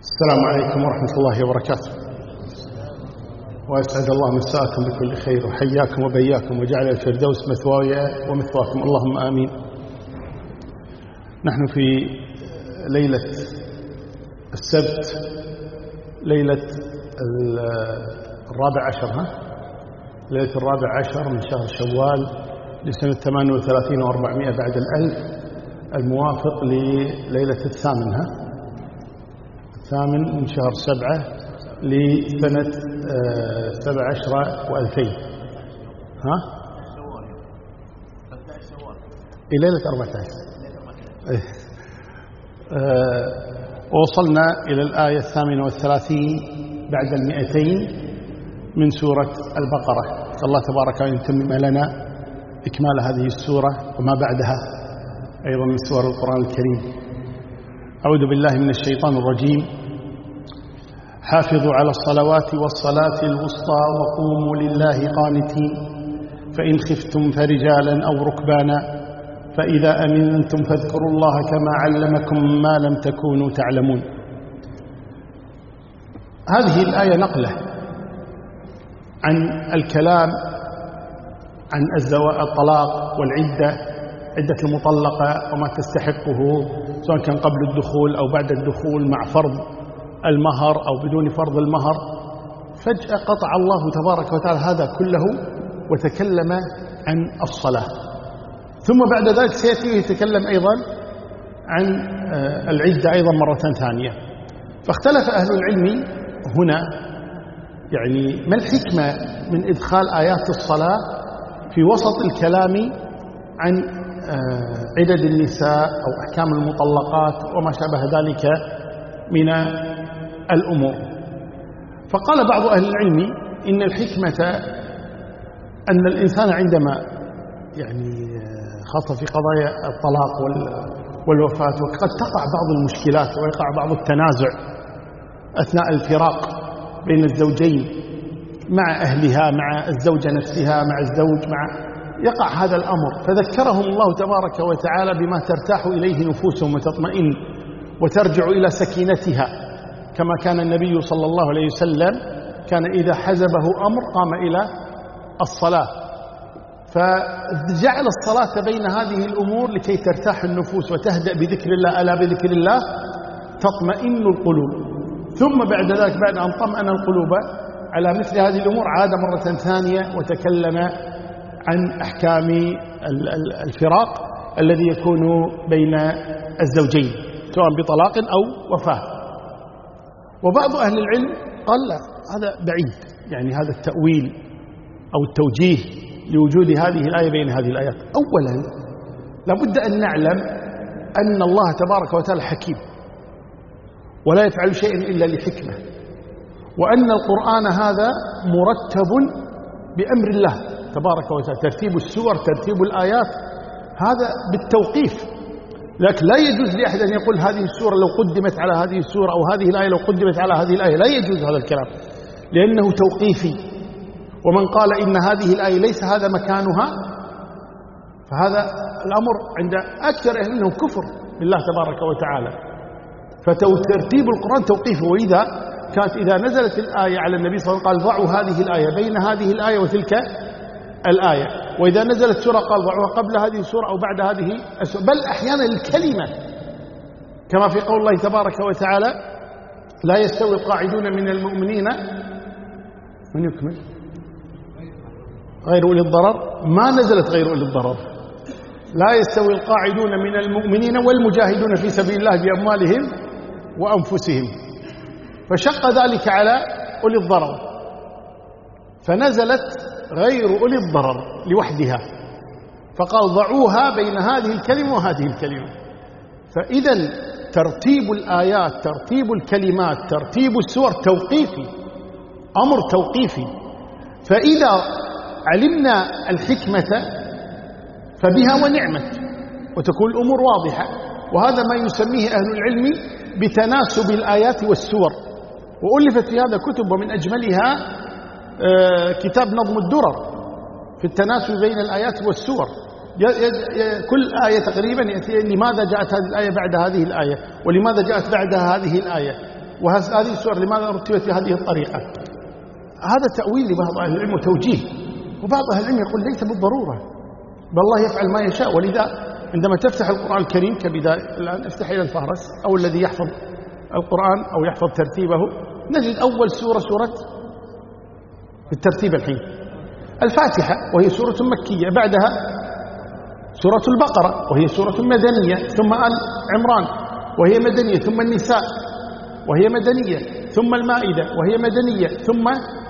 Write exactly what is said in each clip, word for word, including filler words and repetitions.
السلام عليكم ورحمة الله وبركاته، وأسعد الله مساءكم بكل خير، وحياكم وبياكم وجعل الفردوس مثواي ومثواكم، اللهم آمين. نحن في ليلة السبت، ليلة الرابع عشر ها ليلة الرابع عشر من شهر شوال لسنة ثمانية وثلاثين وأربعمائة بعد الألف، الموافق لليلة الثامن ها الثامن من شهر سبعة لسنة سبع عشرة وألفين ها إلى ليلة أربعة عشر. ووصلنا إلى الآية الثامنة والثلاثين بعد المئتين من سورة البقرة. الله تبارك وتعالى يتمم لنا إكمال هذه السورة وما بعدها أيضا من سور القرآن الكريم. أعوذ بالله من الشيطان الرجيم. حافظوا على الصلوات والصلاة الوسطى وقوموا لله قانتين، فإن خفتم فرجالا أو ركبانا فإذا أمنتم فاذكروا الله كما علمكم ما لم تكونوا تعلمون. هذه الآية نقلة عن الكلام عن الطلاق والعدة، عدة المطلقة وما تستحقه سواء كان قبل الدخول أو بعد الدخول، مع فرض المهر أو بدون فرض المهر. فجأة قطع الله تبارك وتعالى هذا كله وتكلم عن الصلاة، ثم بعد ذلك سيأتي يتكلم أيضا عن العدة أيضا مرة ثانية. فاختلف أهل العلم هنا يعني ما الحكمة من إدخال آيات الصلاة في وسط الكلام عن عدد النساء أو أحكام المطلقات وما شابه ذلك من الأمور. فقال بعض أهل العلم إن الحكمة أن الإنسان عندما يعني خاصة في قضايا الطلاق والوفاة وقد تقع بعض المشكلات ويقع بعض التنازع أثناء الفراق بين الزوجين مع أهلها، مع الزوجة نفسها، مع الزوج، مع يقع هذا الأمر. فذكرهم الله تبارك وتعالى بما ترتاح إليه نفوسهم وتطمئن وترجع إلى سكينتها، كما كان النبي صلى الله عليه وسلم كان إذا حزبه أمر قام إلى الصلاة، فجعل الصلاة بين هذه الأمور لكي ترتاح النفوس وتهدأ بذكر الله. ألا بذكر الله تطمئن القلوب. ثم بعد ذلك بعد أن طمأن القلوب على مثل هذه الأمور عاد مرة ثانية وتكلم عن أحكام الفراق الذي يكون بين الزوجين سواء بطلاق أو وفاة. وبعض أهل العلم قال لا، هذا بعيد، يعني هذا التأويل أو التوجيه لوجود هذه الآية بين هذه الآيات. أولا لابد أن نعلم أن الله تبارك وتعالى حكيم ولا يفعل شيئا إلا لحكمة، وأن القرآن هذا مرتب بأمر الله تبارك وتعالى. ترتيب السور، ترتيب الآيات، هذا بالتوقيف. لكن لا يجوز لأحد أن يقول هذه السورة لو قدمت على هذه السورة أو هذه الآية لو قدمت على هذه الآية، لا يجوز هذا الكلام لأنه توقيفي. ومن قال إن هذه الآية ليس هذا مكانها فهذا الأمر عند أكثر أنه كفر بالله تبارك وتعالى. فترتيب القرآن توقيفي. وإذا كانت إذا نزلت الآية على النبي صلى الله عليه وسلم قال ضعوا هذه الآية بين هذه الآية وتلك الآية، وإذا نزلت سورة قال ضعوها قبل هذه السورة أو بعد هذه السورة، بل أحيانا الكلمة كما في قول الله تبارك وتعالى لا يستوي القاعدون من المؤمنين من يكمل غير أولي الضرر، ما نزلت غير أولي الضرر. لا يستوي القاعدون من المؤمنين والمجاهدون في سبيل الله بأموالهم وأنفسهم، فشق ذلك على أولي الضرر فنزلت غير أولي الضرر لوحدها، فقال ضعوها بين هذه الكلمة وهذه الكلمة. فإذا ترتيب الآيات، ترتيب الكلمات، ترتيب السور توقيفي، أمر توقيفي. فإذا علمنا الحكمة فبها ونعمت وتكون الأمور واضحة. وهذا ما يسميه أهل العلم بتناسب الآيات والسور. وألفت في هذا كتب، ومن أجملها كتاب نظم الدرر في التناسب بين الآيات والسور. كل آية تقريبا يأتي لماذا جاءت هذه الآية بعد هذه الآية، ولماذا جاءت بعدها هذه الآية. وهذه السور لماذا رتبت بهذه الطريقة؟ هذا تأويل لبعض أهل العلم وتوجيه، وبعض أهل العلم يقول ليس بالضرورة، بل الله يفعل ما يشاء. ولذا عندما تفتح القرآن الكريم كبداية، الآن افتح إلى الفهرس أو الذي يحفظ القرآن أو يحفظ ترتيبه، نجد أول سورة سورة بالترتيب الحين الفاتحة وهي سورة مكية، بعدها سورة البقرة وهي سورة مدنية، ثم آل عمران وهي مدنية، ثم النساء وهي مدنية، ثم المائدة وهي مدنية، ثم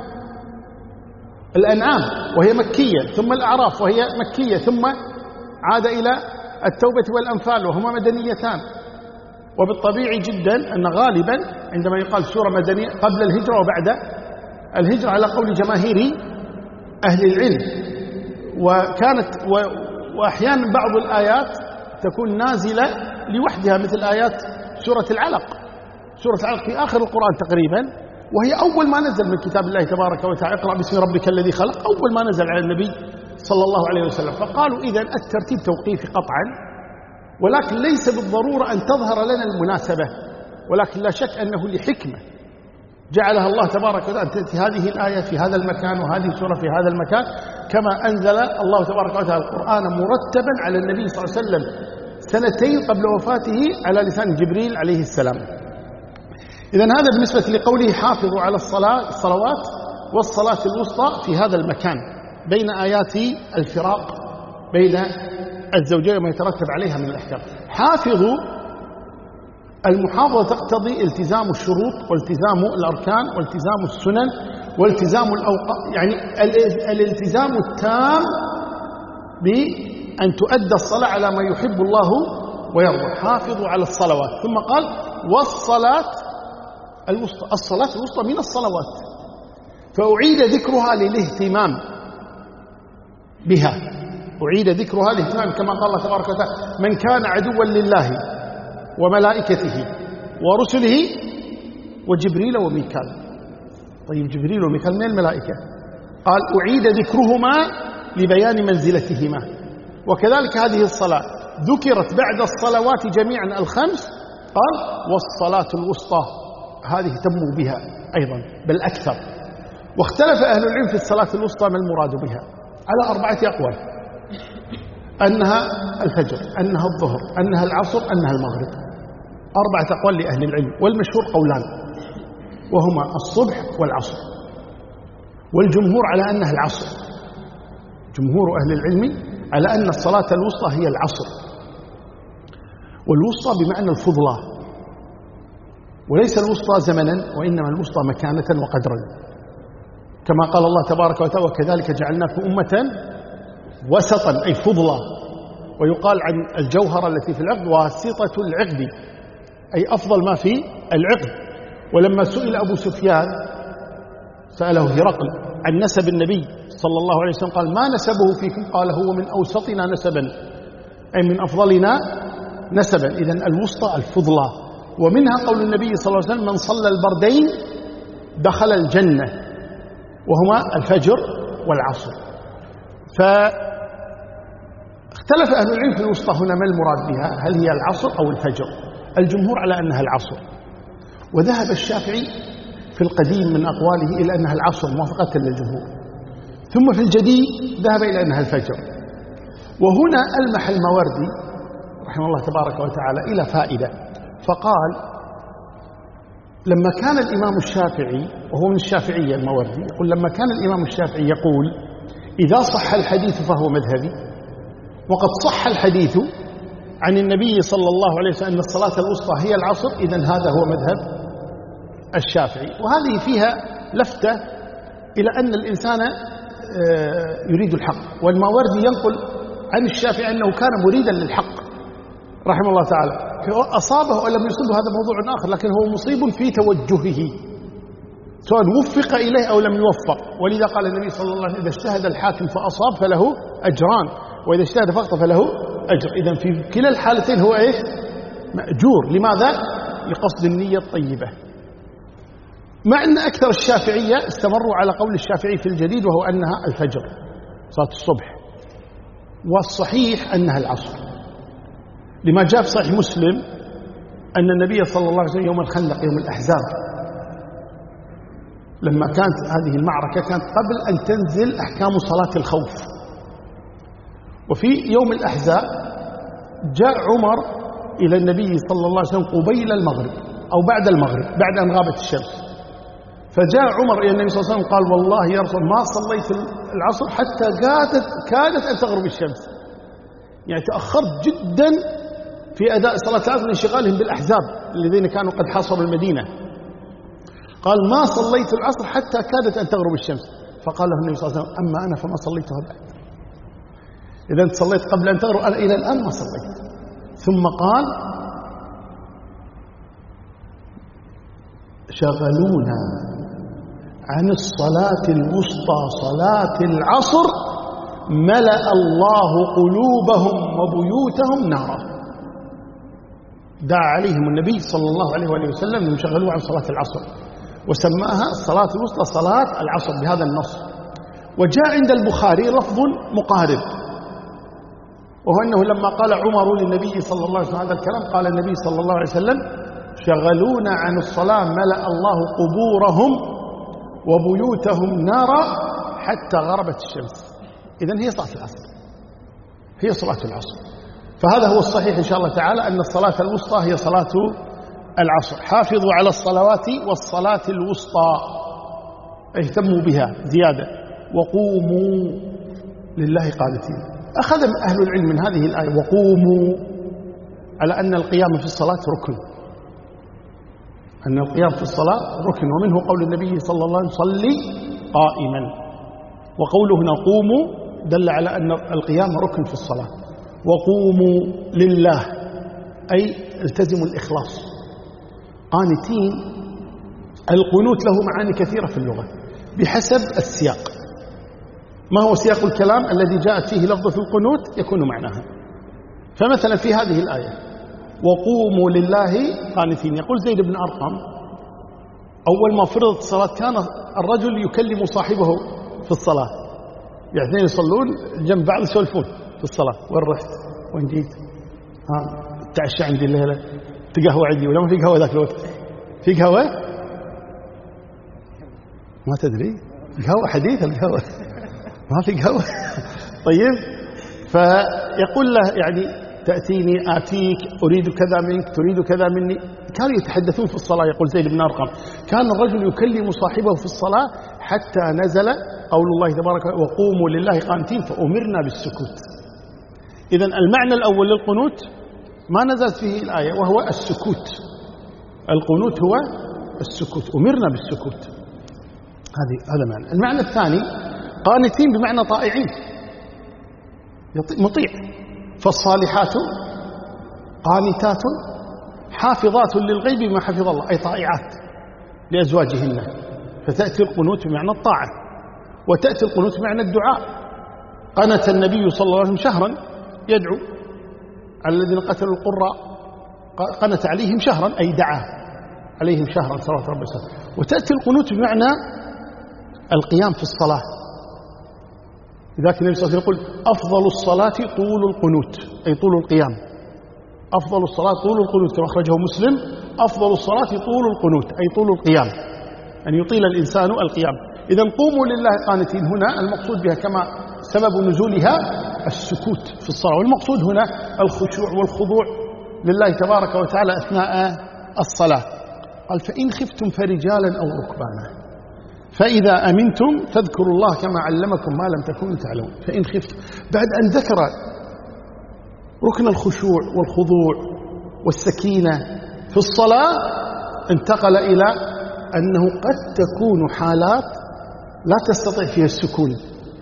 الأنعام وهي مكية، ثم الأعراف وهي مكية، ثم عاد إلى التوبة والأنفال وهما مدنيتان. وبالطبيعي جدا أن غالبا عندما يقال سورة مدنية قبل الهجرة وبعد الهجرة على قول جماهير أهل العلم. وكانت و وأحيانا بعض الآيات تكون نازلة لوحدها، مثل آيات سورة العلق. سورة العلق في آخر القرآن تقريبا، وهي أول ما نزل من كتاب الله تبارك وتعالى، اقرأ باسم ربك الذي خلق، أول ما نزل على النبي صلى الله عليه وسلم. فقالوا إذن الترتيب توقيفي قطعا، ولكن ليس بالضرورة أن تظهر لنا المناسبة، ولكن لا شك أنه لحكمة جعلها الله تبارك وتعالى تأتي هذه الآية في هذا المكان وهذه السورة في هذا المكان، كما أنزل الله تبارك وتعالى القرآن مرتبا على النبي صلى الله عليه وسلم سنتين قبل وفاته على لسان جبريل عليه السلام. إذن هذا بالنسبة لقوله حافظوا على الصلاة الصلوات والصلاة الوسطى في هذا المكان بين آيات الفراق بين الزوجين وما يترتب عليها من الأحكام. حافظوا، المحافظة تقتضي التزام الشروط والتزام الأركان والتزام السنن والتزام الأوقات، يعني الالتزام التام بأن تؤدى الصلاة على ما يحب الله ويرضى. حافظوا على الصلوات، ثم قال والصلاة الوسطى. الصلاة الوسطى من الصلوات، فأعيد ذكرها للاهتمام بها، أعيد ذكرها للاهتمام كما قال الله تبارك وتعالى من كان عدوا لله وملائكته ورسله وجبريل وميكال. طيب جبريل وميكال من الملائكة، قال أعيد ذكرهما لبيان منزلتهما. وكذلك هذه الصلاة ذكرت بعد الصلوات جميعا الخمس، قال والصلاة الوسطى، هذه تم بها أيضا بل أكثر. واختلف أهل العلم في الصلاة الوسطى ما المراد بها على أربعة أقوال: أنها الفجر، أنها الظهر، أنها العصر، أنها المغرب. أربعة أقوال لأهل العلم، والمشهور قولان وهما الصبح والعصر، والجمهور على أنها العصر. جمهور أهل العلم على أن الصلاة الوسطى هي العصر، والوسطى بمعنى الفضلى، وليس الوسطى زمنا وإنما الوسطى مكانة وقدرا، كما قال الله تبارك وتعالى وكذلك جعلناكم أمة وسطا أي فضلى. ويقال عن الجوهرة التي في العقد واسطة العقد أي أفضل ما في العقد. ولما سئل أبو سفيان سأله هرقل عن نسب النبي صلى الله عليه وسلم قال ما نسبه فيكم؟ قال هو من أوسطنا نسبا أي من أفضلنا نسبا. إذن الوسطى الفضلى. ومنها قول النبي صلى الله عليه وسلم من صلى البردين دخل الجنة، وهما الفجر والعصر. فاختلف أهل العلم في الوسطى هنا ما المراد بها، هل هي العصر أو الفجر؟ الجمهور على أنها العصر، وذهب الشافعي في القديم من أقواله إلى أنها العصر موافقة للجمهور، ثم في الجديد ذهب إلى أنها الفجر. وهنا ألمح الماوردي رحمه الله تبارك وتعالى إلى فائدة، فقال لما كان الإمام الشافعي، وهو من الشافعية الماوردي، يقول لما كان الإمام الشافعي يقول إذا صح الحديث فهو مذهبي، وقد صح الحديث عن النبي صلى الله عليه وسلم أن الصلاة الوسطى هي العصر، إذن هذا هو مذهب الشافعي. وهذه فيها لفتة إلى أن الإنسان يريد الحق، والماوردي ينقل عن الشافعي أنه كان مريدا للحق رحمه الله تعالى، أصابه أو لم يصبه هذا موضوع آخر، لكن هو مصيب في توجهه سواء وفق إليه أو لم يوفق. ولذا قال النبي صلى الله عليه وسلم إذا اجتهد الحاكم فأصاب فله أجران، وإذا اجتهد فأخطأ فله أجر. إذن في كلا الحالتين هو إيش؟ مأجور. لماذا؟ لقصد النية الطيبة. مع أن أكثر الشافعية استمروا على قول الشافعي في الجديد وهو أنها الفجر صلاة الصبح، والصحيح أنها العصر، لما جاء في صحيح مسلم أن النبي صلى الله عليه وسلم يوم الخندق يوم الأحزاب لما كانت هذه المعركة كانت قبل أن تنزل أحكام صلاة الخوف. وفي يوم الأحزاب جاء عمر إلى النبي صلى الله عليه وسلم قبيل المغرب أو بعد المغرب بعد أن غابت الشمس. فجاء عمر إلى النبي صلى الله عليه وسلم قال والله يا رسول ما صليت العصر حتى كادت كادت أن تغرب الشمس. يعني تأخرت جدا في أداء صلاة العصر لانشغالهم بالأحزاب الذين كانوا قد حاصروا المدينة. قال ما صليت العصر حتى كادت أن تغرب الشمس. فقال له النبي صلى الله عليه وسلم أما أنا فما صليتها بعد. إذا أنت صليت قبل أن تغرب، أنا إلى الآن ما صليت. ثم قال شغلونا عن الصلاة الوسطى صلاة العصر ملأ الله قلوبهم وبيوتهم نارا. دعا عليهم النبي صلى الله عليه وآله وسلم أن يشغلوا عن صلاة العصر وسماها الصلاة الوسطى صلاة العصر بهذا النص. وجاء عند البخاري لفظ مقارب، وهو أنه لما قال عمر للنبي صلى الله عليه وسلم هذا الكلام قال النبي صلى الله عليه وسلم شغلونا عن الصلاة ملأ الله قبورهم وبيوتهم نارا حتى غربت الشمس. إذن هي صلاة العصر، هي صلاة العصر. فهذا هو الصحيح إن شاء الله تعالى أن الصلاة الوسطى هي صلاة العصر. حافظوا على الصلوات والصلاة الوسطى، اهتموا بها زيادة. وقوموا لله قانتين. أخذ أهل العلم من هذه الآية وقوموا على أن القيام في الصلاة ركن، أن القيام في الصلاة ركن، ومنه قول النبي صلى الله عليه وسلم صلي قائما. وقوله هنا قوموا دل على أن القيام ركن في الصلاة. وقوموا لله أي التزموا الإخلاص. قانتين القنوت له معاني كثيرة في اللغة بحسب السياق. ما هو سياق الكلام الذي جاءت فيه لفظة القنوت يكون معناها. فمثلا في هذه الآية وقوموا لله قانتين، يقول زيد بن أرقم أول ما فرضت الصلاة كان الرجل يكلم صاحبه في الصلاة، يعني اثنين يصلون جنب بعض يسولفون في الصلاة، وين رحت وين جيت، ها تعشى عندي الليلة، تقهوى عندي ولا ما في قهوة ذاك الوقت؟ في قهوة؟ ما تدري قهوة حديث القهوة ما في قهوة. طيب فيقول له يعني تأتيني آتيك أريد كذا منك تريد كذا مني. كانوا يتحدثون في الصلاة. يقول زيد بن أرقم كان الرجل يكلم صاحبه في الصلاة حتى نزل قول الله تبارك وقوموا لله قانتين فأمرنا بالسكوت. إذن المعنى الأول للقنوت ما نزلت فيه الآية وهو السكوت. القنوت هو السكوت، أمرنا بالسكوت. هذه هذا معنى. المعنى الثاني قانتين بمعنى طائعين، مطيع. فالصالحات قانتات حافظات للغيب بما حفظ الله، أي طائعات لأزواجهن. فتأتي القنوت بمعنى الطاعة، وتأتي القنوت بمعنى الدعاء. قنت النبي صلى الله عليه وسلم شهرا يدعو على الذين قتلوا القراء، قنت عليهم شهرا أي دعا عليهم شهرا صلوات ربي وسلامه. وتأتي القنوت بمعنى القيام في الصلاة. لذلك النبي صلى الله عليه وسلم يقول أفضل الصلاة طول القنوت أي طول القيام. أفضل الصلاة طول القنوت كما أخرجه مسلم. أفضل الصلاة طول القنوت أي طول القيام، أن يطيل الإنسان القيام. إذن قوموا لله قانتين هنا المقصود بها كما سبب نزولها السكوت في الصلاة، والمقصود هنا الخشوع والخضوع لله تبارك وتعالى أثناء الصلاة. قال فإن خفتم فرجالا أو ركبانا فإذا أمنتم فاذكروا الله كما علمكم ما لم تكونوا تعلمون. فإن خفتم بعد أن ذكر ركن الخشوع والخضوع والسكينة في الصلاة انتقل إلى أنه قد تكون حالات لا تستطيع فيها السكون،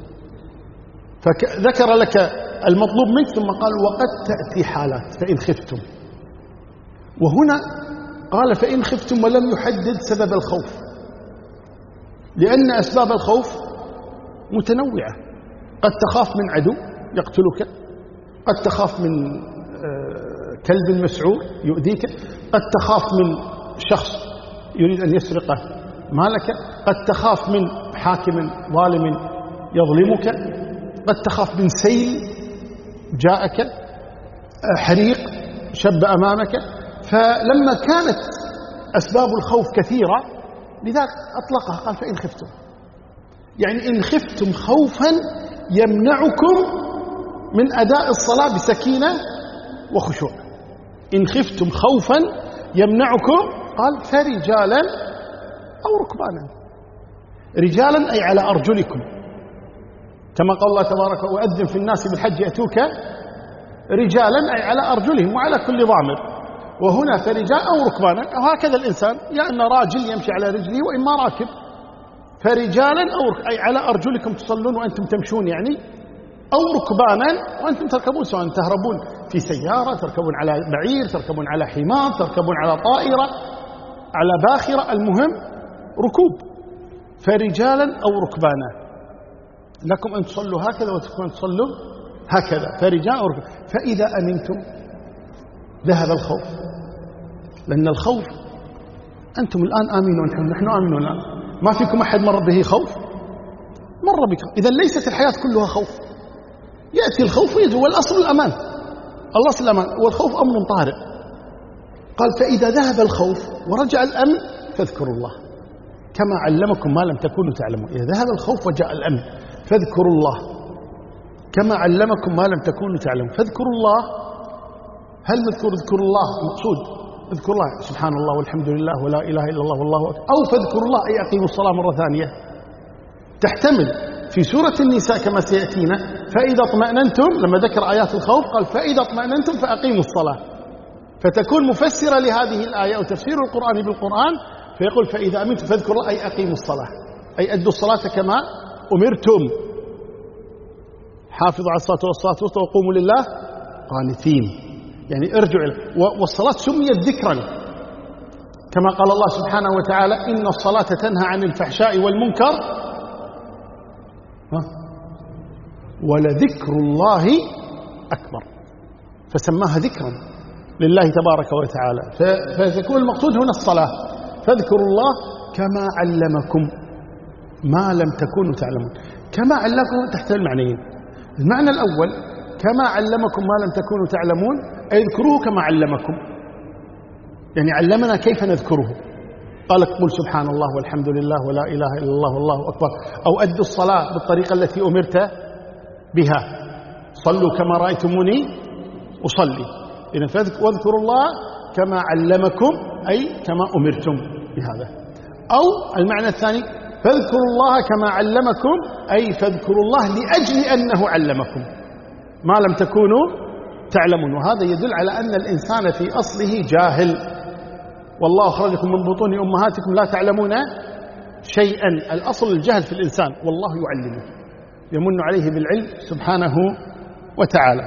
فذكر لك المطلوب منك ثم قال وقد تأتي حالات فإن خفتم. وهنا قال فإن خفتم ولم يحدد سبب الخوف، لأن أسباب الخوف متنوعة. قد تخاف من عدو يقتلك، قد تخاف من كلب مسعور يؤذيك، قد تخاف من شخص يريد أن يسرق مالك، قد تخاف من حاكم ظالم يظلمك، قد تخاف من سيل جاءك، حريق شب أمامك. فلما كانت أسباب الخوف كثيرة لذلك أطلقها، قال فإن خفتم، يعني إن خفتم خوفا يمنعكم من أداء الصلاة بسكينة وخشوع. إن خفتم خوفا يمنعكم، قال فرجالا أو ركبانا. رجالا أي على أرجلكم، كما قال الله تبارك وأذن في الناس بالحج يأتوك رجالا أي على أرجلهم وعلى كل ضامر. وهنا فرجال أو ركبانا، وهكذا الإنسان يا إما راجل يمشي على رجله وإما راكب. فرجالا أو أي على أرجلكم تصلون وأنتم تمشون يعني، أو ركبانا وأنتم تركبون، سواء تهربون في سيارة، تركبون على بعير، تركبون على حمار، تركبون على طائرة، على باخرة، المهم ركوب. فرجالا أو ركبانا لكم أن تصلوا هكذا وتكون تصلوا هكذا. فرجالا أو ركبانا. فإذا أمنتم ذهب الخوف، لأن الخوف أنتم الآن آمنون، نحن آمنون الآن، ما فيكم أحد مر به خوف، مر بكم. إذا ليست الحياة كلها خوف، يأتي الخوف ويزول، والأصل الأمان، الأصل الأمان، والخوف أمر طارئ. قال فإذا ذهب الخوف ورجع الأمن فاذكروا الله كما علمكم ما لم تكونوا تعلمون. إذا ذهب الخوف وجاء الأمن فاذكروا الله كما علمكم ما لم تكونوا تعلمون. فاذكروا الله، هل نذكر اذكر الله مقصود اذكر الله سبحان الله والحمد لله ولا إله إلا الله والله أكبر، أو فاذكروا الله أي أقيموا الصلاة مرة ثانية؟ تحتمل. في سورة النساء كما سيأتينا فإذا اطمأننتم، لما ذكر آيات الخوف قال فإذا اطمأننتم فأقيموا الصلاة، فتكون مفسرة لهذه الآية أو تفسير القرآن بالقرآن، فيقول فإذا أمنتم فاذكروا الله أي أقيموا الصلاة، أي أدوا الصلاة كما أمرتم. حافظوا على الصلاة والصلاة الوسطى وقوموا لله قانتين، يعني ارجعوا. والصلاة سميت ذكرا كما قال الله سبحانه وتعالى إن الصلاة تنهى عن الفحشاء والمنكر ولذكر الله أكبر، فسماها ذكرا لله تبارك وتعالى. فيكون المقصود هنا الصلاة. فاذكروا الله كما علمكم ما لم تكونوا تعلمون. كما علمكم تحتمل معنيين. المعنى الأول كما علمكم ما لم تكونوا تعلمون، أي اذكروه كما علمكم، يعني علمنا كيف نذكره. قال قل سبحان الله والحمد لله ولا إله إلا الله والله أكبر، أو أدوا الصلاة بالطريقة التي أمرت بها، صلوا كما رأيتموني أصلي. إذن واذكروا الله كما علمكم أي كما أمرتم بهذا. أو المعنى الثاني فاذكروا الله كما علمكم أي فاذكروا الله لأجل أنه علمكم ما لم تكونوا تعلمون. وهذا يدل على أن الإنسان في أصله جاهل، والله أخرجكم من بطون أمهاتكم لا تعلمون شيئا. الأصل الجهل في الإنسان، والله يعلمه يمن عليه بالعلم سبحانه وتعالى.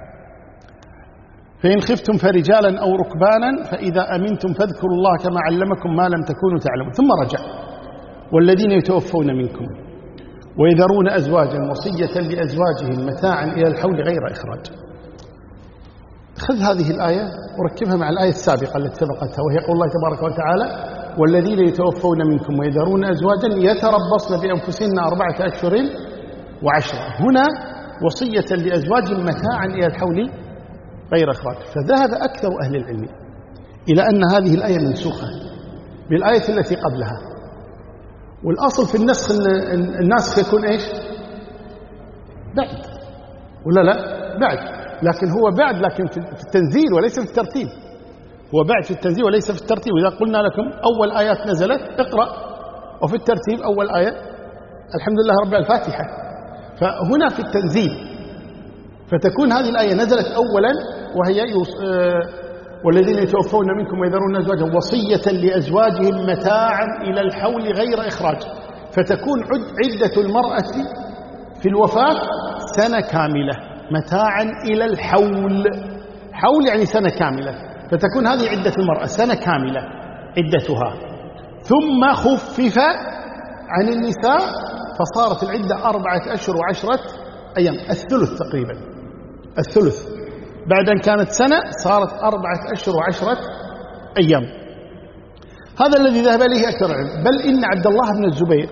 فإن خفتم فرجالا أو ركبانا فإذا أمنتم فاذكروا الله كما علمكم ما لم تكونوا تعلمون. ثم رجع والذين يتوفون منكم ويذرون أزواجا وصية لأزواجهم متاعا إلى الحول غير إخراج. خذ هذه الآية وركبها مع الآية السابقة التي سبقتها، وهي قول الله تبارك وتعالى والذين يتوفون منكم ويذرون أزواجا يتربصن بأنفسهن أربعة أشهر وعشرة. هنا وصية لأزواجهم متاعا إلى الحول غير إخراج. فذهب أكثر أهل العلم إلى أن هذه الآية منسوخة بالآية التي قبلها. والأصل في النسخ أن الناسخ يكون إيش؟ بعد، ولا لا؟ بعد، لكن هو بعد لكن في التنزيل وليس في الترتيب. هو بعد في التنزيل وليس في الترتيب. وإذا قلنا لكم أول آيات نزلت اقرأ، وفي الترتيب أول آية الحمد لله رب الفاتحة. فهنا في التنزيل، فتكون هذه الآية نزلت أولا وهي والذين يتوفون منكم ويذرون أزواجا وصية لأزواجهم متاعا إلى الحول غير إخراج. فتكون عدة المرأة في الوفاة سنة كاملة، متاعا إلى الحول، حول يعني سنة كاملة. فتكون هذه عدة المرأة سنة كاملة عدتها. ثم خفف عن النساء فصارت العدة أربعة أشهر وعشرة أيام، الثلث تقريبا، الثلث. بعد أن كانت سنة صارت أربعة أشهر وعشرة أيام. هذا الذي ذهب إليه أكثر العلم. بل إن عبد الله بن الزبير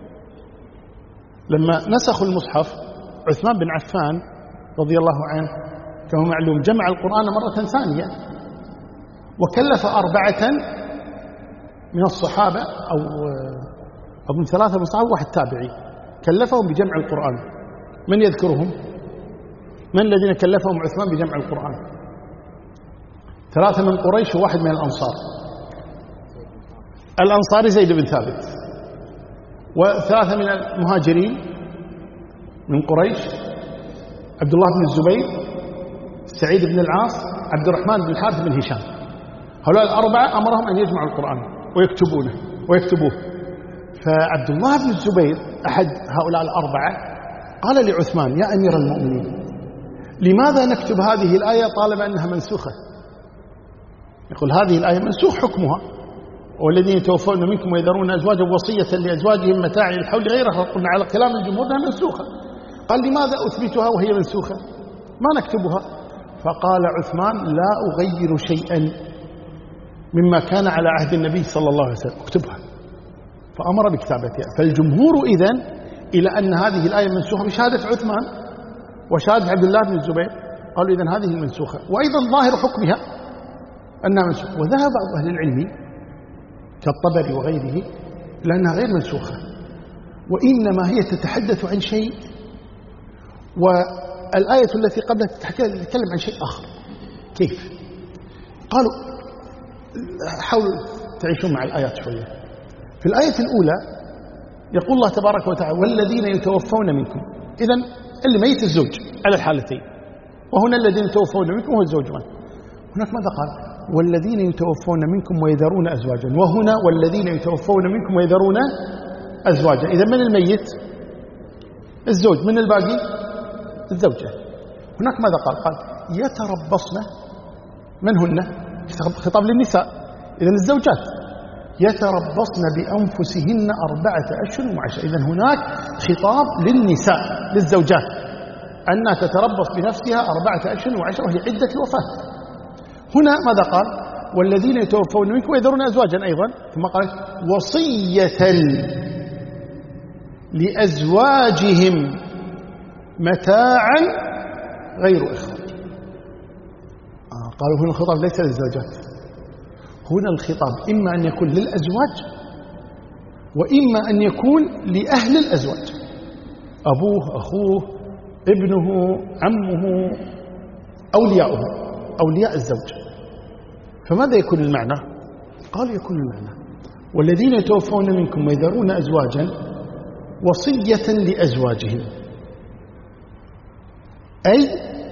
لما نسخوا المصحف، عثمان بن عفان رضي الله عنه كما معلوم جمع القرآن مرة ثانية، وكلف أربعة من الصحابة أو أظن ثلاثة من الصحابة واحد تابعي، كلفهم بجمع القرآن. من يذكرهم؟ من الذين كلفهم عثمان بجمع القرآن؟ ثلاثة من قريش وواحد من الأنصار. الأنصاري زيد بن ثابت، وثلاثة من المهاجرين من قريش عبد الله بن الزبير، سعيد بن العاص، عبد الرحمن بن الحارث بن هشام. هؤلاء الأربعة أمرهم أن يجمعوا القرآن ويكتبونه ويكتبوه. فعبد الله بن الزبير أحد هؤلاء الأربعة قال لعثمان: يا أمير المؤمنين، لماذا نكتب هذه الآية طالما أنها منسوخة؟ يقول هذه الآية منسوخ حكمها، والذين يتوفون منكم ويذرون أزواجا وصية لأزواجهم متاع الحول غيرها. قلنا على كلام الجمهور أنها منسوخة. قال: لماذا أثبتها وهي منسوخة؟ ما نكتبها. فقال عثمان: لا أغير شيئا مما كان على عهد النبي صلى الله عليه وسلم، اكتبها. فأمر بكتابتها. فالجمهور إذن إلى أن هذه الآية منسوخة بشهادة عثمان وشهادة عبد الله بن الزبير، قالوا إذن هذه المنسوخة، وأيضا ظاهر حكمها أنها منسوخة. وذهب بعض أهل العلم كالطبري وغيره لأنها غير منسوخة، وإنما هي تتحدث عن شيء، والآية التي قبلها تتكلم عن شيء آخر. كيف؟ قالوا حاولوا تعيشون مع الآيات شوية. في الآية الأولى يقول الله تبارك وتعالى: والذين يتوفون منكم. إذن اللي ميت الزوج على الحالتين، وهنا الذين يتوفون منكم هو الزوج. هناك ماذا قال؟ والذين يتوفون منكم ويذرون أزواجا، وهنا والذين يتوفون منكم ويذرون أزواجا. إذا من الميت؟ الزوج. من الباقي؟ الزوجة. هناك ماذا قال؟ قال يتربصن. من هن؟ خطاب للنساء، إذن الزوجات. يتربصن بأنفسهن أربعة أشهر وعشرة. إذن هناك خطاب للنساء للزوجات أنها تتربص بنفسها أربعة أشهر وعشرة وهي عدة الوفاة. هنا ماذا قال؟ والذين يتوفون منكم ويذرون أزواجا أيضا، ثم قال وصية لأزواجهم متاعا غير إخراج. آه قالوا هنا الخطاب ليس للزوجات، هنا الخطاب إما أن يكون للأزواج وإما أن يكون لأهل الأزواج، أبوه، أخوه، ابنه، عمه، أولياؤه، أولياء الزوج. فماذا يكون المعنى؟ قال يكون المعنى والذين يتوفون منكم ويذرون أزواجا وصية لأزواجهم، أي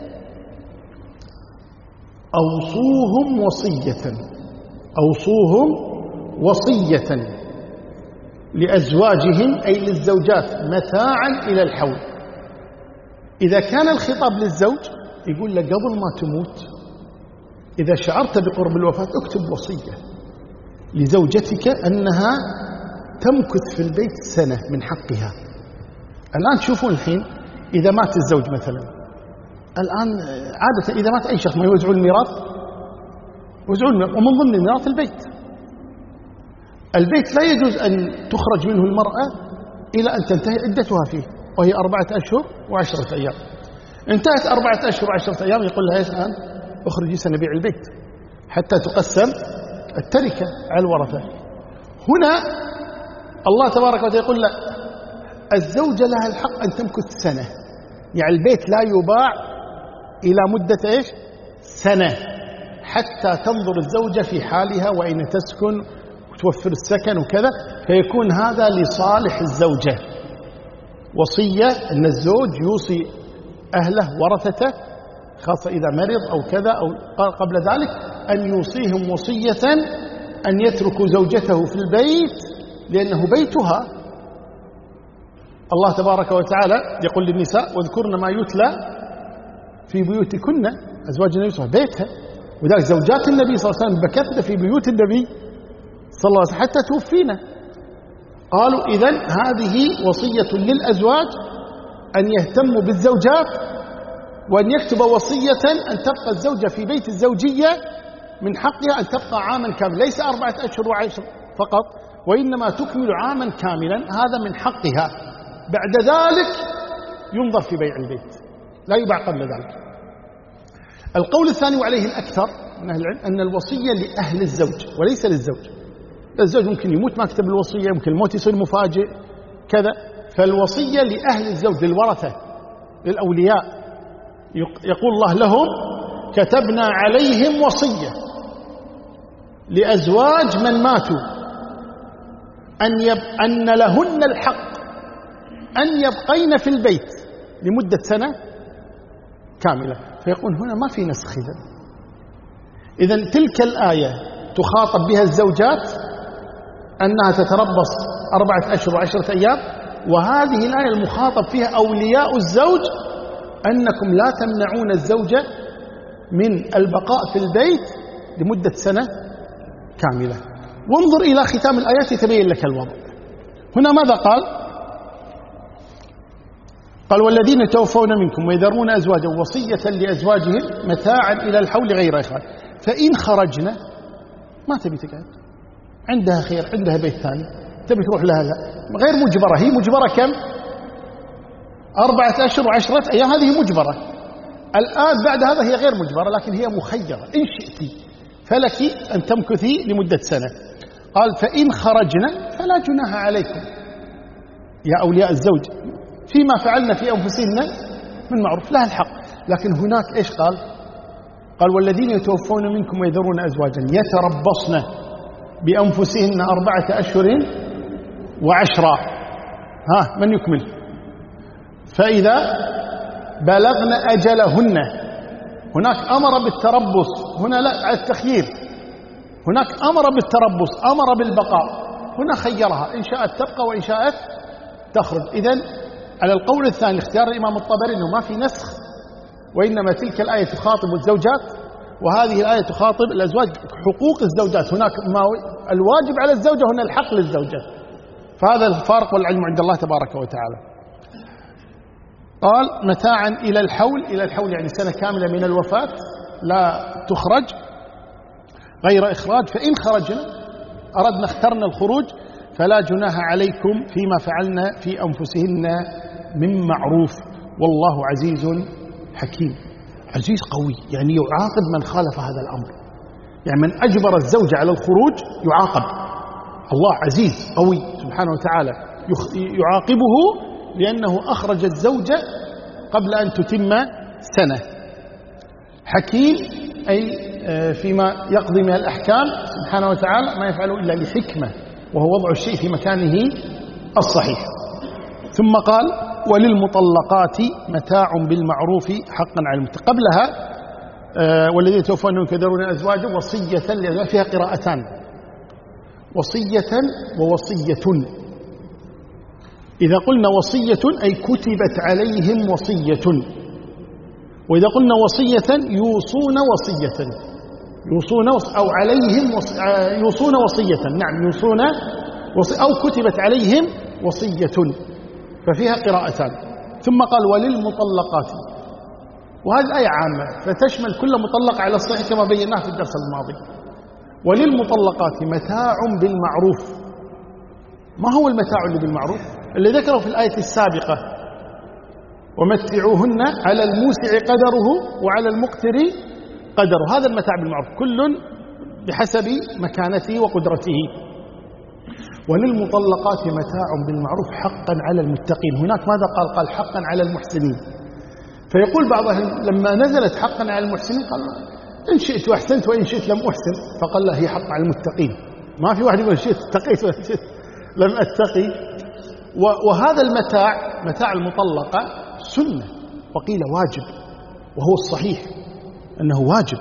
أوصوهم وصية، أوصوهم وصية لأزواجهم أي للزوجات متاعا إلى الحول. إذا كان الخطاب للزوج يقول له قبل ما تموت إذا شعرت بقرب الوفاة اكتب وصية لزوجتك أنها تمكث في البيت سنة من حقها. الآن تشوفون الحين إذا مات الزوج مثلا، الآن عادة إذا مات أي شخص ما يوزعون الميراث، يوزعون الميراث، ومن ضمن الميراث البيت. البيت لا يجوز أن تخرج منه المرأة إلى أن تنتهي عدتها فيه، وهي أربعة أشهر وعشرة أيام. انتهت أربعة أشهر وعشرة أيام يقول لها الآن اخرجي سنبيع البيت حتى تقسم التركة على الورثة. هنا الله تبارك وتعالى يقول لا، الزوجة لها الحق أن تمكث سنة، يعني البيت لا يباع إلى مدة إيش؟ سنة، حتى تنظر الزوجة في حالها وأين تسكن وتوفر السكن وكذا، فيكون هذا لصالح الزوجة. وصية أن الزوج يوصي أهله ورثته، خاصة إذا مرض أو كذا أو قبل ذلك، أن يوصيهم وصية أن يتركوا زوجته في البيت لأنه بيتها. الله تبارك وتعالى يقول للنساء واذكرن ما يتلى في بيوتكن، أزواج النبي صلى الله عليه وسلم بيتها، وذلك زوجات النبي صلى الله عليه وسلم بكتن في بيوت النبي صلى الله عليه وسلم حتى توفينا. قالوا إذن هذه وصية للأزواج أن يهتموا بالزوجات، وأن يكتب وصية أن تبقى الزوجة في بيت الزوجية من حقها أن تبقى عاما كاملا، ليس أربعة أشهر وعشر فقط، وإنما تكمل عاما كاملا، هذا من حقها. بعد ذلك ينظر في بيع البيت، لا يباع قبل ذلك. القول الثاني وعليه الأكثر من أهل العلم أن الوصية لأهل الزوج وليس للزوج. الزوج ممكن يموت ما كتب الوصية، ممكن الموت يصير مفاجئ كذا، فالوصية لأهل الزوج للورثة للأولياء. يقول الله لهم كتبنا عليهم وصية لأزواج من ماتوا أن, يب... أن لهن الحق أن يبقين في البيت لمدة سنة كاملة. فيقول هنا ما في نسخ. إذا إذن تلك الآية تخاطب بها الزوجات أنها تتربص أربعة أشهر وعشرة أيام، وهذه الآية المخاطب فيها أولياء الزوج أنكم لا تمنعون الزوجة من البقاء في البيت لمدة سنة كاملة. وانظر إلى ختام الآيات يتبين لك الوضع. هنا ماذا قال؟ قال والذين يتوفون منكم ويذرون أزواجا وصية لأزواجهم متاعا إلى الحول غير إخراج فإن خرجنا ما تبي تقعد، عندها خير، عندها بيت ثاني، تبي تروح لها لا، غير مجبرة. هي مجبرة كم؟ أربعة أشهر وعشرة أيام، هذه مجبرة. الآن بعد هذا هي غير مجبرة، لكن هي مخيرة إن شئتي فلك أن تمكثي لمدة سنة. قال فإن خرجنا فلا جناح عليكم يا أولياء الزوج فيما فعلنا في أنفسهن من معروف، لها الحق. لكن هناك إيش قال؟ قال والذين يتوفون منكم ويذرون أزواجا يتربصن بأنفسهن أربعة أشهر وعشرة. ها من يكمل؟ فإذا بلغن أجلهن. هناك أمر بالتربص، هنا لا على التخيير. هناك أمر بالتربص، أمر بالبقاء، هنا خيرها إن شاءت تبقى وإن شاءت تخرج. إذن على القول الثاني اختيار الإمام الطبري أنه ما في نسخ، وإنما تلك الآية تخاطب الزوجات وهذه الآية تخاطب الأزواج. حقوق الزوجات هناك ما الواجب على الزوجة، هنا الحق للزوجة. فهذا الفارق والعلم عند الله تبارك وتعالى. قال متاعا إلى الحول، إلى الحول يعني سنة كاملة من الوفاة لا تخرج غير إخراج. فإن خرجنا أردنا اخترنا الخروج فلا جناح عليكم فيما فعلنا في أنفسهن من معروف والله عزيز حكيم. عزيز قوي يعني يعاقب من خالف هذا الأمر، يعني من أجبر الزوج على الخروج يعاقب. الله عزيز قوي سبحانه وتعالى يعاقبه لأنه أخرج الزوجة قبل أن تتم سنة. حكيم أي فيما يقضي من الأحكام سبحانه وتعالى ما يفعله إلا لحكمة، وهو وضع الشيء في مكانه الصحيح. ثم قال وللمطلقات متاع بالمعروف حقا على المتقين. قبلها آه والذين يتوفون منكم يذرون أزواجا وصية لأزواج، فيها قراءتان وصية ووصية. إذا قلنا وصية أي كتبت عليهم وصية، وإذا قلنا وصية يوصون وصية، يوصون وص... أو عليهم وص... يوصون وصية، نعم يوصون وص... أو كتبت عليهم وصية، ففيها قراءتان. ثم قال وللمطلقات، وهذه الآية عامة فتشمل كل مطلق على الصحيح كما بيناه في الدرس الماضي. وللمطلقات متاع بالمعروف. ما هو المتاع اللي بالمعروف؟ اللي ذكره في الآية السابقة ومتعوهن على الموسع قدره وعلى المقتر قدره. هذا المتاع بالمعروف كل بحسب مكانته وقدرته. وللمطلقات متاع بالمعروف حقا على المتقين. هناك ماذا قال؟ قال حقا على المحسنين. فيقول بعضهم لما نزلت حقا على المحسنين قال إن شئت وأحسنت وإن شئت لم أحسن، فقال لا هي حق على المتقين. ما في واحد يقول شئت اتقيت وإن شئت لم أتقي. وهذا المتاع متاع المطلقة سنة وقيل واجب، وهو الصحيح أنه واجب.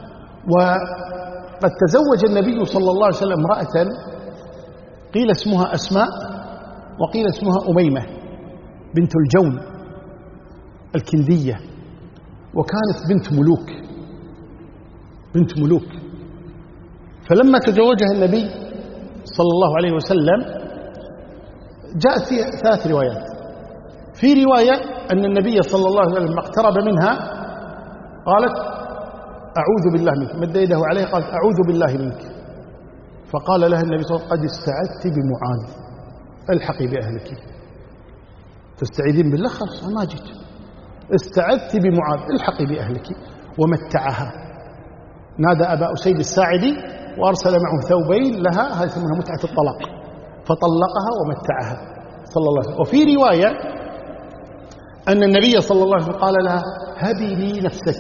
وقد تزوج النبي صلى الله عليه وسلم امرأة قيل اسمها أسماء وقيل اسمها أميمة بنت الجون الكندية، وكانت بنت ملوك بنت ملوك. فلما تزوجها النبي صلى الله عليه وسلم جاءت فيها ثلاث روايات. في رواية أن النبي صلى الله عليه وسلم اقترب منها قالت أعوذ بالله منك، مد يده عليه قالت أعوذ بالله منك، فقال لها النبي صلى الله عليه وسلم قد استعذت بمعاذ الحقي بأهلك. تستعيذين بالله؟ خلاص ما جيت. استعذت بمعاذ الحقي بأهلك. ومتعها نادى أبا أسيد الساعدي وأرسل معه ثوبين لها، هذه يسمونها متعة الطلاق، فطلقها ومتعها صلى الله عليه وسلم. وفي رواية أن النبي صلى الله عليه وسلم قال لها هبي لي نفسك.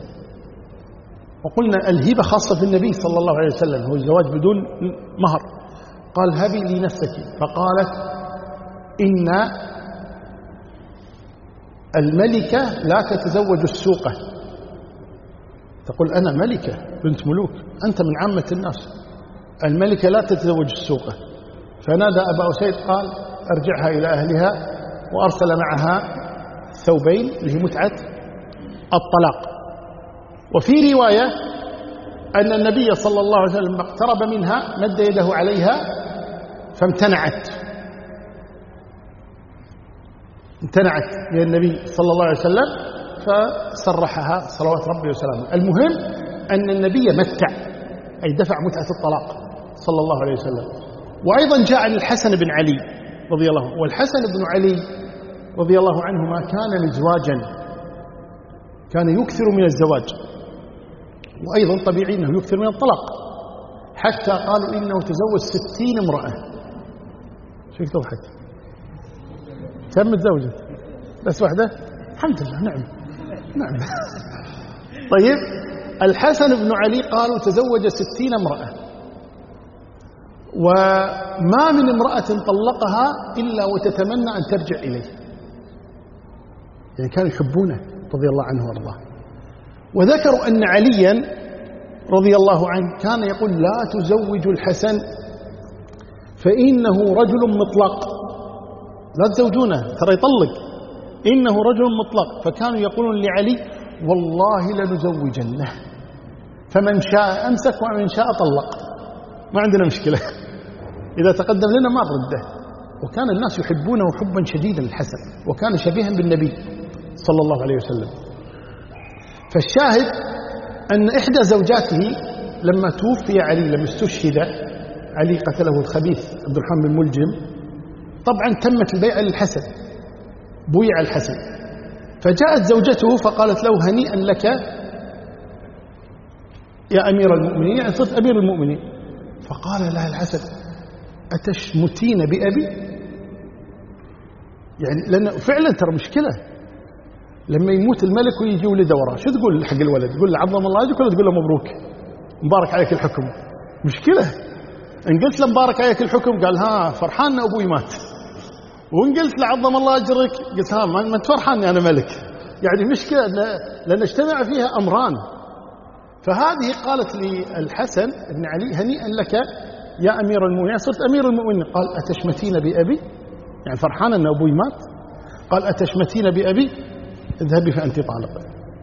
وقلنا الهبة خاصة في النبي صلى الله عليه وسلم، هو الزواج بدون مهر. قال هبي لي نفسك، فقالت إن الملكة لا تتزوج السوقة. تقول أنا ملكة بنت ملوك، أنت من عامة الناس، الملكة لا تتزوج السوقة. فنادى أبا أسيد قال أرجعها إلى أهلها، وأرسل معها ثوبين اللي هي متعة الطلاق. وفي رواية أن النبي صلى الله عليه وسلم اقترب منها مد يده عليها فامتنعت، امتنعت من النبي صلى الله عليه وسلم فسرحها صلوات ربي وسلامه. المهم أن النبي متع، أي دفع متعة الطلاق صلى الله عليه وسلم. وأيضا جاء عن الحسن بن علي رضي الله عنه، والحسن بن علي رضي الله عنهما كان مزواجا، كان يكثر من الزواج، وأيضا طبيعي أنه يكثر من الطلاق، حتى قالوا إنه تزوج ستين امرأة. شو تضحك؟ كم متزوجت؟ بس واحدة؟ الحمد لله. نعم نعم. طيب الحسن بن علي قالوا تزوج ستين امرأة، وما من امرأة طلقها إلا وتتمنى أن ترجع إليه، يعني كانوا يحبونه رضي الله عنه وارضاه. وذكروا أن عليا رضي الله عنه كان يقول لا تزوجوا الحسن فإنه رجل مطلق، لا تزوجونه ترى يطلق، إنه رجل مطلق. فكانوا يقولون لعلي والله لنزوجنه، فمن شاء أمسك ومن شاء طلق، ما عندنا مشكلة، إذا تقدم لنا ما نرده. وكان الناس يحبونه حبا شديدا الحسن، وكان شبيها بالنبي صلى الله عليه وسلم. فالشاهد أن إحدى زوجاته لما توفي علي، لما استشهد علي قتله الخبيث عبد الرحمن بن ملجم، طبعا تمت البيعة للحسن، بويع الحسن. فجاءت زوجته فقالت له هنيئا لك يا أمير المؤمنين، يعني صرت أمير المؤمنين. فقال لها الحسن أتشمتين بأبي؟ يعني لأن فعلا ترى مشكلة لما يموت الملك ويجي ولده وراه، شو تقول حق الولد؟ تقول له عظم الله أجرك ولا تقول له مبروك مبارك عليك الحكم؟ مشكلة. إن قلت له مبارك عليك الحكم قال ها فرحان أن أبوي مات، وإن قلت له عظم الله أجرك قلت ها ما أنت فرحان أنا ملك. يعني مشكلة لأن اجتمع فيها أمران. فهذه قالت للحسن بن علي هنيئا لك يا أمير المؤمنين، صرت أمير المؤمنين. قال أتشمتين بأبي؟ يعني فرحان أن أبوي مات. قال أتشمتين بأبي؟ اذهبي فأنت طالق.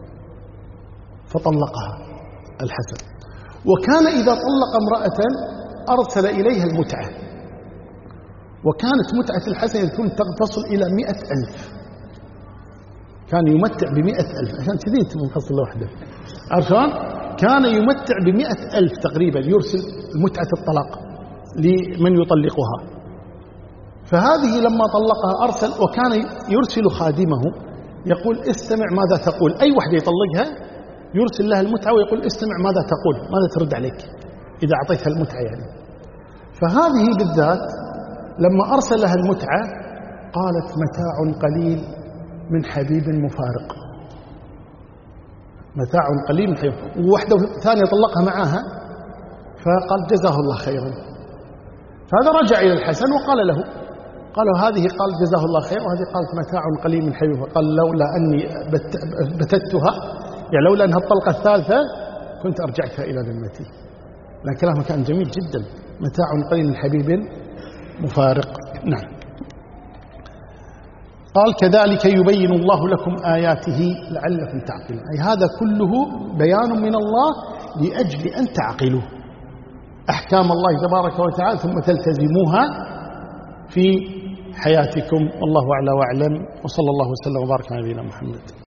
فطلقها الحسن. وكان إذا طلق امرأة أرسل إليها المتعة، وكانت متعة الحسن تكون تصل إلى مئة ألف، كان يمتع بمئة ألف، عشان كذي أنت منفصل لوحده عرفان. كان يمتع بمئة ألف تقريبا، يرسل متعة الطلاق لمن يطلقها. فهذه لما طلقها أرسل، وكان يرسل خادمه يقول استمع ماذا تقول، أي واحدة يطلقها يرسل لها المتعة ويقول استمع ماذا تقول، ماذا ترد عليك إذا أعطيتها المتعة يعني. فهذه بالذات لما أرسل لها المتعة قالت متاع قليل من حبيب مفارق، متاع قليل من حبيب. وواحدة ثانية طلقها معها فقال جزاه الله خيرا. فهذا رجع إلى الحسن وقال له، قالوا هذه قال جزاه الله خير، وهذه قالت متاع قليل من حبيب. فقال لولا أني بتتها، يعني لولا أنها الطلقة الثالثة كنت أرجعتها إلى ذمتي. لكن كلامه كان جميل جدا، متاع قليل من حبيب مفارق. نعم. قال كذلك يبين الله لكم آياته لعلكم تعقلون، أي هذا كله بيان من الله لأجل أن تعقلوا أحكام الله تبارك وتعالى ثم تلتزموها في حياتكم. والله أعلى وأعلم، وصلى الله وسلم وبارك على نبينا محمد.